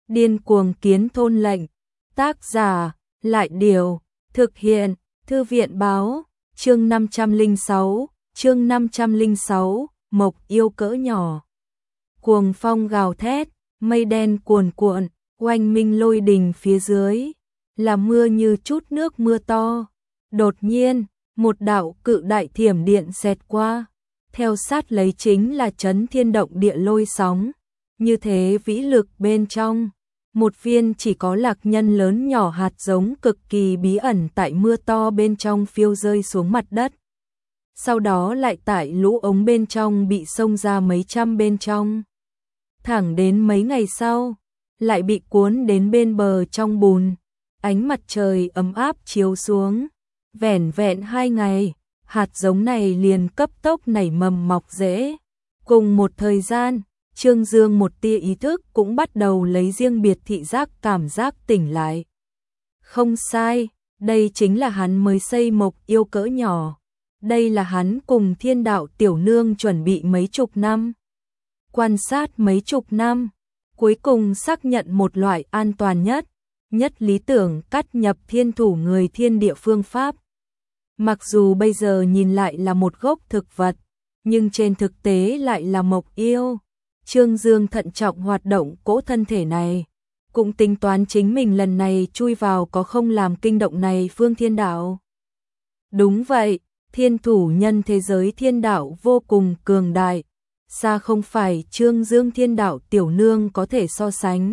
Điên cuồng kiến thôn lệnh. Tác giả, Lại Điều, thực hiện, Thư viện báo, chương 506, Mộc Yêu cỡ nhỏ. Cuồng phong gào thét, mây đen cuồn cuộn, oanh minh lôi đình phía dưới, là mưa như chút nước mưa to. Đột nhiên, một đạo cự đại thiểm điện xẹt qua, theo sát lấy chính là chấn thiên động địa lôi sóng. Như thế vĩ lực bên trong, một viên chỉ có lạc nhân lớn nhỏ hạt giống cực kỳ bí ẩn tại mưa to bên trong phiêu rơi xuống mặt đất. Sau đó lại tại lũ ống bên trong bị xông ra mấy trăm bên trong. Thẳng đến mấy ngày sau, lại bị cuốn đến bên bờ trong bùn. Ánh mặt trời ấm áp chiếu xuống. Vẻn vẹn 2 ngày, hạt giống này liền cấp tốc nảy mầm mọc rễ. Cùng một thời gian, Trương Dương một tia ý thức cũng bắt đầu lấy riêng biệt thị giác cảm giác tỉnh lại. Không sai, đây chính là hắn mới xây Mộc Yêu cỡ nhỏ. Đây là hắn cùng Thiên Đạo tiểu nương chuẩn bị mấy chục năm. Quan sát mấy chục năm, cuối cùng xác nhận một loại an toàn nhất lý tưởng cắt nhập thiên thủ người thiên địa phương pháp. Mặc dù bây giờ nhìn lại là một gốc thực vật, nhưng trên thực tế lại là Mộc Yêu. Trương Dương thận trọng hoạt động cỗ thân thể này, cũng tính toán chính mình lần này chui vào có không làm kinh động này phương thiên đạo. Đúng vậy, thiên thủ nhân thế giới thiên đạo vô cùng cường đại, xa không phải Trương Dương thiên đạo tiểu nương có thể so sánh.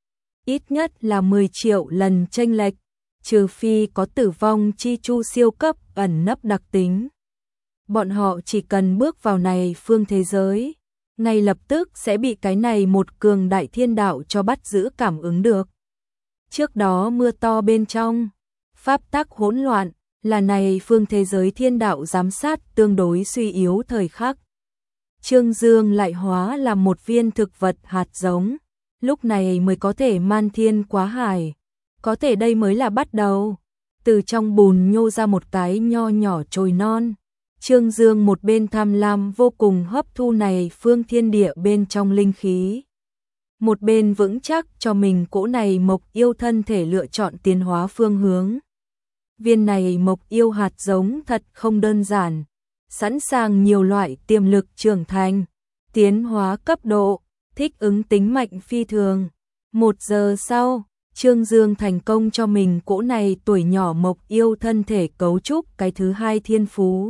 Ít nhất là 10 triệu lần chênh lệch, trừ phi có tử vong chi chu siêu cấp ẩn nấp đặc tính. Bọn họ chỉ cần bước vào này phương thế giới, ngay lập tức sẽ bị cái này một cường đại thiên đạo cho bắt giữ cảm ứng được. Trước đó mưa to bên trong, pháp tắc hỗn loạn, là này phương thế giới thiên đạo giám sát tương đối suy yếu thời khắc. Trương Dương lại hóa là một viên thực vật hạt giống, lúc này mới có thể man thiên quá hải. Có thể đây mới là bắt đầu. Từ trong bùn nhô ra một cái nho nhỏ chồi non. Trương Dương một bên tham lam vô cùng hấp thu này phương thiên địa bên trong linh khí. Một bên vững chắc cho mình cỗ này Mộc Yêu thân thể lựa chọn tiến hóa phương hướng. Viên này Mộc Yêu hạt giống thật không đơn giản. Sẵn sàng nhiều loại tiềm lực trưởng thành, tiến hóa cấp độ, thích ứng tính mạnh phi thường. 1 giờ sau, Trương Dương thành công cho mình cỗ này tuổi nhỏ Mộc Yêu thân thể cấu trúc cái thứ 2 thiên phú.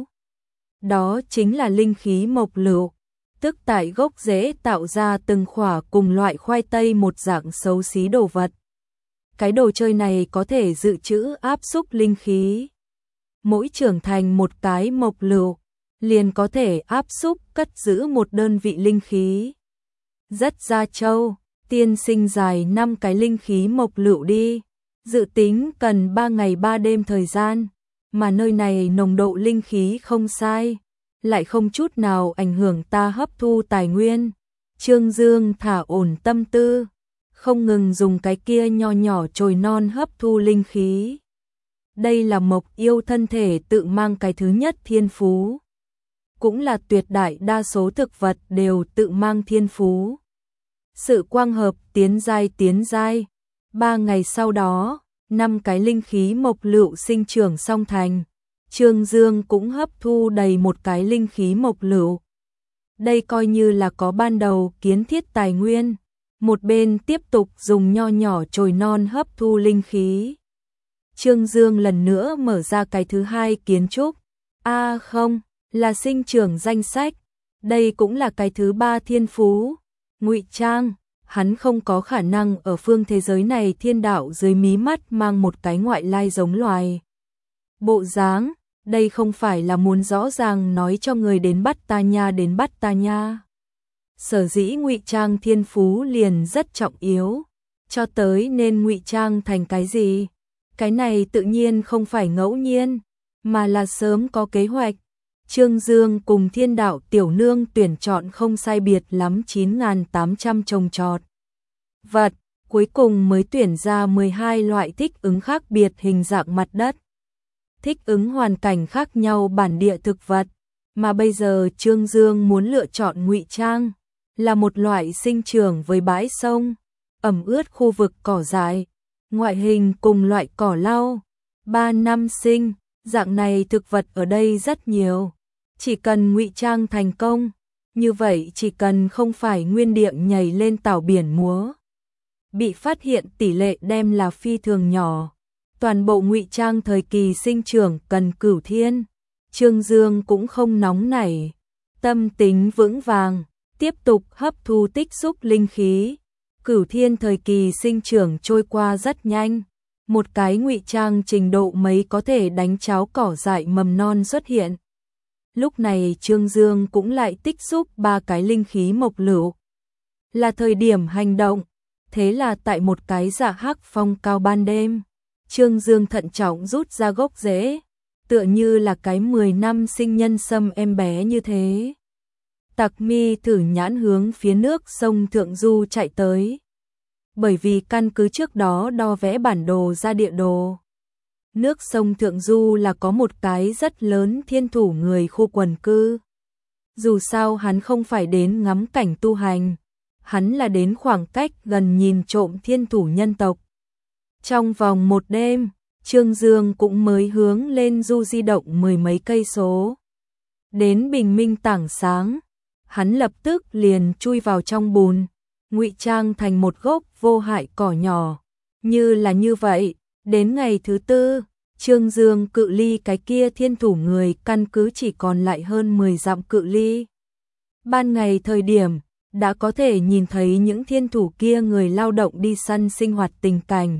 Đó chính là linh khí mộc lựu, tức tại gốc rễ tạo ra từng khỏa cùng loại khoai tây một dạng xấu xí đồ vật. Cái đồ chơi này có thể dự trữ áp xúc linh khí. Mỗi trưởng thành một cái mộc lựu, liền có thể áp xúc cất giữ một đơn vị linh khí. Rất ra châu, tiên sinh dài 5 cái linh khí mộc lựu đi, dự tính cần 3 ngày 3 đêm thời gian, mà nơi này nồng độ linh khí không sai, lại không chút nào ảnh hưởng ta hấp thu tài nguyên. Trương Dương thả ổn tâm tư, không ngừng dùng cái kia nho nhỏ chồi non hấp thu linh khí. Đây là Mộc Yêu thân thể tự mang cái thứ nhất thiên phú, cũng là tuyệt đại đa số thực vật đều tự mang thiên phú. Sự quang hợp tiến giai. 3 ngày sau đó, 5 cái linh khí mộc lựu sinh trưởng song thành. Trương Dương cũng hấp thu đầy một cái linh khí mộc lựu. Đây coi như là có ban đầu kiến thiết tài nguyên. Một bên tiếp tục dùng nho nhỏ chồi non hấp thu linh khí. Trương Dương lần nữa mở ra cái thứ 2 kiến trúc. Không, là sinh trưởng danh sách. Đây cũng là cái thứ 3 thiên phú. Ngụy trang, hắn không có khả năng ở phương thế giới này thiên đạo dưới mí mắt mang một cái ngoại lai giống loài. Bộ dáng, đây không phải là muốn rõ ràng nói cho người đến bắt ta nha. Sở dĩ ngụy trang thiên phú liền rất trọng yếu, cho tới nên ngụy trang thành cái gì? Cái này tự nhiên không phải ngẫu nhiên, mà là sớm có kế hoạch. Trương Dương cùng Thiên Đạo tiểu nương tuyển chọn không sai biệt lắm 9.800 trồng trọt vật, cuối cùng mới tuyển ra 12 loại thích ứng khác biệt hình dạng mặt đất, thích ứng hoàn cảnh khác nhau bản địa thực vật, mà bây giờ Trương Dương muốn lựa chọn ngụy trang, là một loại sinh trưởng với bãi sông. ẩm ướt khu vực cỏ dại, ngoại hình cùng loại cỏ lau, 3 năm sinh, dạng này thực vật ở đây rất nhiều. Chỉ cần ngụy trang thành công, như vậy chỉ cần không phải nguyên địa nhảy lên tảo biển múa, bị phát hiện tỷ lệ đem là phi thường nhỏ. Toàn bộ ngụy trang thời kỳ sinh trưởng cần cửu thiên. Trương Dương cũng không nóng nảy, tâm tính vững vàng, tiếp tục hấp thu tích xúc linh khí. Cửu thiên thời kỳ sinh trưởng trôi qua rất nhanh, một cái ngụy trang trình độ mấy có thể đánh cháo cỏ dại mầm non xuất hiện. Lúc này Trương Dương cũng lại tích xúc 3 cái linh khí mộc lựu. Là thời điểm hành động, thế là tại một cái dạ hắc phong cao ban đêm, Trương Dương thận trọng rút ra gốc rễ, tựa như là cái 10 năm sinh nhân sâm em bé như thế. Tặc Mi thử nhãn hướng phía nước sông Thượng Du chạy tới. Bởi vì căn cứ trước đó đo vẽ bản đồ ra địa đồ. Nước sông Thượng Du là có một cái rất lớn thiên thủ người khu quần cư. Dù sao hắn không phải đến ngắm cảnh tu hành, hắn là đến khoảng cách gần nhìn trộm thiên thủ nhân tộc. Trong vòng một đêm, Trương Dương cũng mới hướng lên du di động 10 mấy cây số. Đến bình minh tảng sáng, hắn lập tức liền chui vào trong bùn, ngụy trang thành một gốc vô hại cỏ nhỏ. Như là như vậy, đến ngày thứ 4, Trương Dương cự ly cái kia thiên thủ người căn cứ chỉ còn lại hơn 10 dặm cự ly. Ban ngày thời điểm, đã có thể nhìn thấy những thiên thủ kia người lao động đi săn sinh hoạt tình cảnh.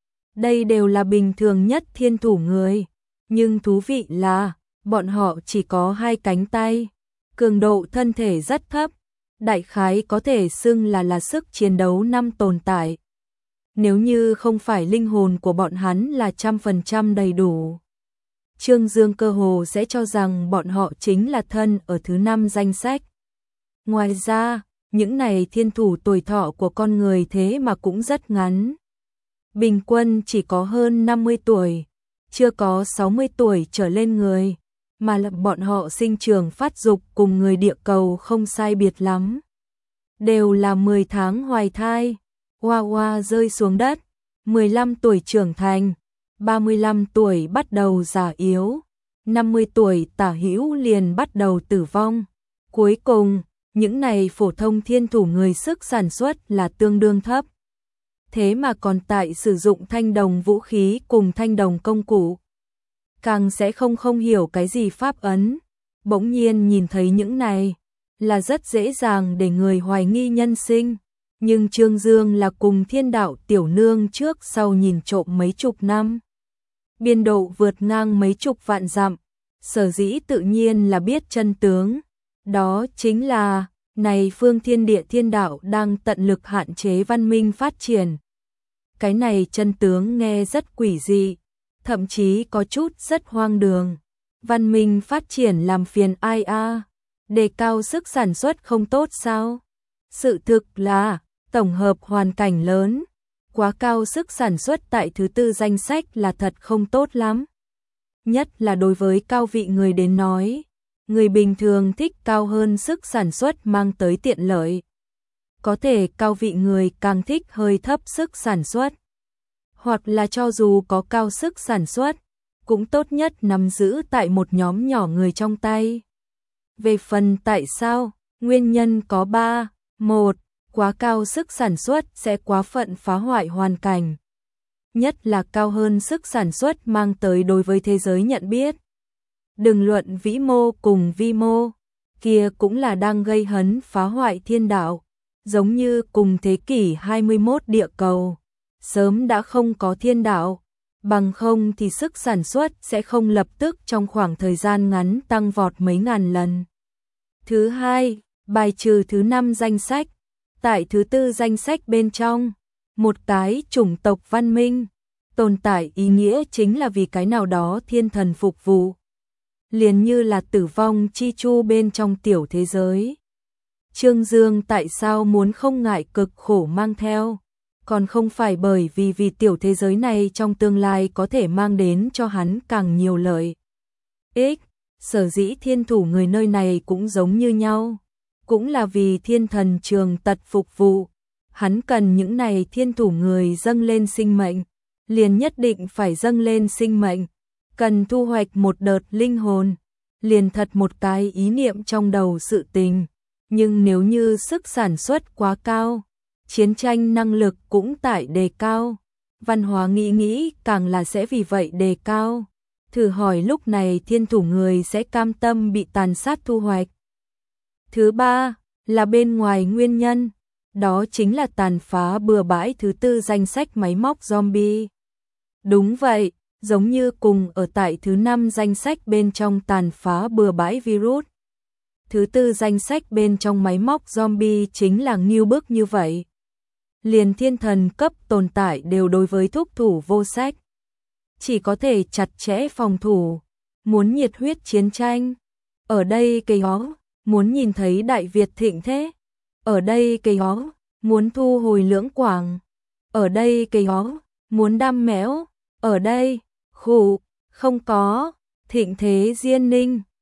Đây đều là bình thường nhất thiên thủ người, nhưng thú vị là, bọn họ chỉ có 2 cánh tay, cường độ thân thể rất thấp, đại khái có thể xưng là sức chiến đấu 5 tồn tại. Nếu như không phải linh hồn của bọn hắn là 100% đầy đủ, Trương Dương cơ hồ sẽ cho rằng bọn họ chính là thân ở thứ 5 danh sách. Ngoài ra, những này thiên thủ tuổi thọ của con người thế mà cũng rất ngắn. Bình quân chỉ có hơn 50 tuổi, chưa có 60 tuổi trở lên người, mà là bọn họ sinh trưởng phát dục cùng người địa cầu không sai biệt lắm. Đều là 10 tháng hoài thai, hoa hoa rơi xuống đất, 15 tuổi trưởng thành, 35 tuổi bắt đầu già yếu, 50 tuổi tả hữu liền bắt đầu tử vong. Cuối cùng, những này phổ thông thiên thủ người sức sản xuất là tương đương thấp. Thế mà còn tại sử dụng thanh đồng vũ khí cùng thanh đồng công cụ. Càng sẽ không hiểu cái gì pháp ấn. Bỗng nhiên nhìn thấy những này, là rất dễ dàng để người hoài nghi nhân sinh. Nhưng Trương Dương là cùng thiên đạo tiểu nương trước sau nhìn trộm mấy chục năm. Biên độ vượt ngang mấy chục vạn dặm, sở dĩ tự nhiên là biết chân tướng. Đó chính là, này phương thiên địa thiên đạo đang tận lực hạn chế văn minh phát triển. Cái này chân tướng nghe rất quỷ dị, thậm chí có chút rất hoang đường. Văn minh phát triển làm phiền ai a? Đề cao sức sản xuất không tốt sao? Sự thực là, tổng hợp hoàn cảnh lớn, quá cao sức sản xuất tại thứ 4 danh sách là thật không tốt lắm. Nhất là đối với cao vị người đến nói, người bình thường thích cao hơn sức sản xuất mang tới tiện lợi. Có thể cao vị người càng thích hơi thấp sức sản xuất. Hoặc là cho dù có cao sức sản xuất, cũng tốt nhất nắm giữ tại một nhóm nhỏ người trong tay. Về phần tại sao, nguyên nhân có 3. 1. Quá cao sức sản xuất sẽ quá phận phá hoại hoàn cảnh. Nhất là cao hơn sức sản xuất mang tới đối với thế giới nhận biết. Đừng luận vĩ mô cùng vi mô, kia cũng là đang gây hấn phá hoại thiên đạo. Giống như cùng thế kỷ 21 địa cầu, sớm đã không có thiên đạo, bằng không thì sức sản xuất sẽ không lập tức trong khoảng thời gian ngắn tăng vọt mấy ngàn lần. Thứ 2, bài trừ thứ 5 danh sách. Tại thứ 4 danh sách bên trong, một cái chủng tộc văn minh, tồn tại ý nghĩa chính là vì cái nào đó thiên thần phục vụ. Liền như là tử vong chi chu bên trong tiểu thế giới. Trương Dương tại sao muốn không ngại cực khổ mang theo, còn không phải bởi vì tiểu thế giới này trong tương lai có thể mang đến cho hắn càng nhiều lợi ích. Sở dĩ thiên thủ người nơi này cũng giống như nhau, cũng là vì thiên thần trường tật phục vụ. Hắn cần những này thiên thủ người dâng lên sinh mệnh, liền nhất định phải dâng lên sinh mệnh, cần thu hoạch một đợt linh hồn, liền thật một cái ý niệm trong đầu sự tình, nhưng nếu như sức sản xuất quá cao, chiến tranh năng lực cũng tại đề cao, văn hóa nghĩ càng là sẽ vì vậy đề cao. Thử hỏi lúc này thiên thủ người sẽ cam tâm bị tàn sát thu hoạch. Thứ ba là bên ngoài nguyên nhân, đó chính là tàn phá bừa bãi thứ tư danh sách máy móc zombie. Đúng vậy, giống như cùng ở tại thứ 5 danh sách bên trong tàn phá bừa bãi virus. Thứ tư danh sách bên trong máy móc zombie chính là nghiêu bức như vậy. Liền thiên thần cấp tồn tại đều đối với thúc thủ vô sách. Chỉ có thể chặt chẽ phòng thủ, muốn nhiệt huyết chiến tranh. Ở đây cây ó, muốn nhìn thấy Đại Việt thịnh thế. Ở đây cây ó, muốn thu hồi Lưỡng Quảng. Ở đây cây ó, muốn đam mẽo. Ở đây, khủ, không có, thịnh thế Diên Ninh.